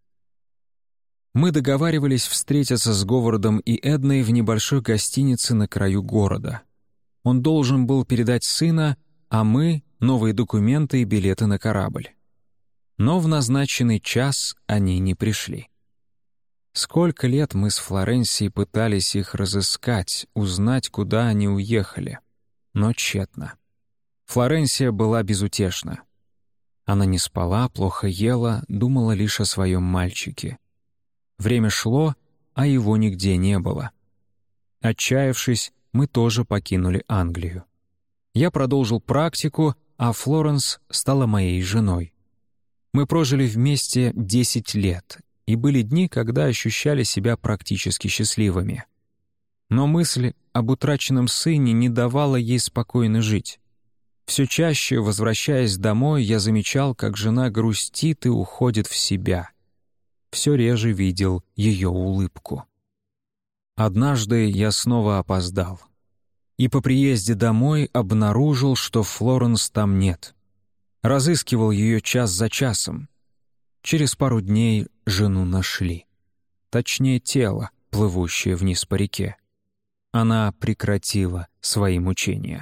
Мы договаривались встретиться с Говардом и Эдной в небольшой гостинице на краю города. Он должен был передать сына, а мы — новые документы и билеты на корабль. Но в назначенный час они не пришли. Сколько лет мы с Флоренсией пытались их разыскать, узнать, куда они уехали. Но тщетно. Флоренсия была безутешна. Она не спала, плохо ела, думала лишь о своем мальчике. Время шло, а его нигде не было. Отчаявшись, мы тоже покинули Англию. Я продолжил практику, а Флоренс стала моей женой. Мы прожили вместе 10 лет, и были дни, когда ощущали себя практически счастливыми. Но мысль об утраченном сыне не давала ей спокойно жить. Все чаще, возвращаясь домой, я замечал, как жена грустит и уходит в себя. Все реже видел ее улыбку. Однажды я снова опоздал. И по приезде домой обнаружил, что Флоренс там нет. Разыскивал ее час за часом. Через пару дней жену нашли. Точнее, тело, плывущее вниз по реке. Она прекратила свои мучения.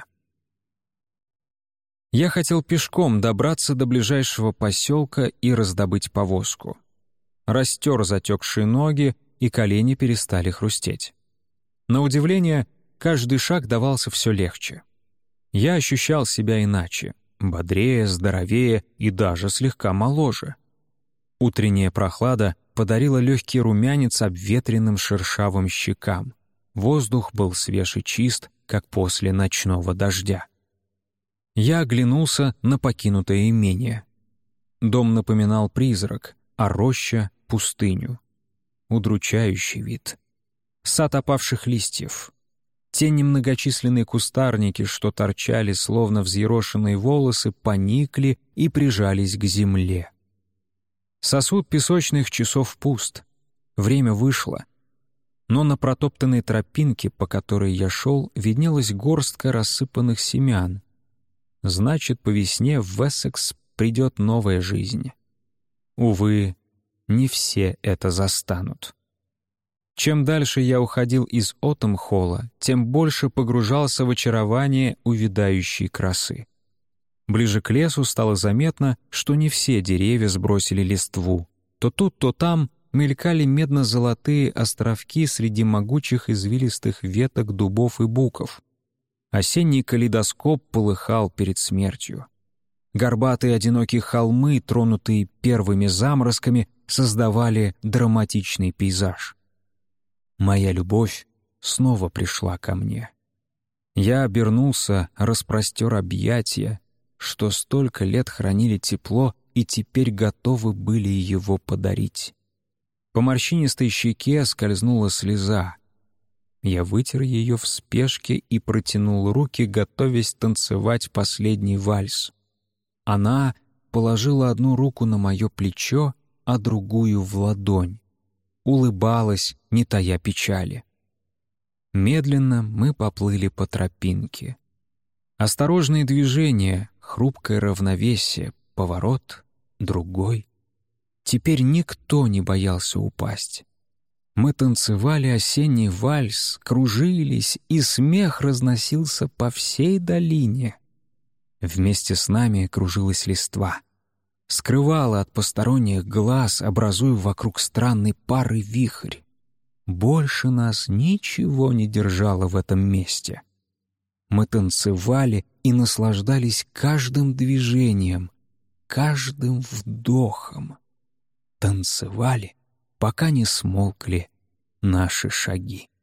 Я хотел пешком добраться до ближайшего поселка и раздобыть повозку. Растер затекшие ноги, и колени перестали хрустеть. На удивление, каждый шаг давался все легче. Я ощущал себя иначе, бодрее, здоровее и даже слегка моложе. Утренняя прохлада подарила легкий румянец обветренным шершавым щекам. Воздух был свеж и чист, как после ночного дождя. Я оглянулся на покинутое имение. Дом напоминал призрак, а роща — пустыню. Удручающий вид. Сад опавших листьев. Те немногочисленные кустарники, что торчали, словно взъерошенные волосы, поникли и прижались к земле. Сосуд песочных часов пуст. Время вышло. Но на протоптанной тропинке, по которой я шел, виднелась горстка рассыпанных семян. Значит, по весне в Эссекс придет новая жизнь. Увы, не все это застанут. Чем дальше я уходил из Оттенхолла, тем больше погружался в очарование увядающей красы. Ближе к лесу стало заметно, что не все деревья сбросили листву. То тут, то там мелькали медно-золотые островки среди могучих извилистых веток дубов и буков. Осенний калейдоскоп полыхал перед смертью. Горбатые одинокие холмы, тронутые первыми заморозками, создавали драматичный пейзаж. Моя любовь снова пришла ко мне. Я обернулся, распростер объятия, что столько лет хранили тепло, и теперь готовы были его подарить. По морщинистой щеке скользнула слеза. Я вытер ее в спешке и протянул руки, готовясь танцевать последний вальс. Она положила одну руку на мое плечо, а другую в ладонь. Улыбалась, не тая печали. Медленно мы поплыли по тропинке. Осторожные движения, хрупкое равновесие, поворот, другой. Теперь никто не боялся упасть. Мы танцевали осенний вальс, кружились, и смех разносился по всей долине. Вместе с нами кружилась листва. Скрывала от посторонних глаз, образуя вокруг странной пары вихрь. Больше нас ничего не держало в этом месте. Мы танцевали и наслаждались каждым движением, каждым вдохом. Танцевали, пока не смолкли наши шаги.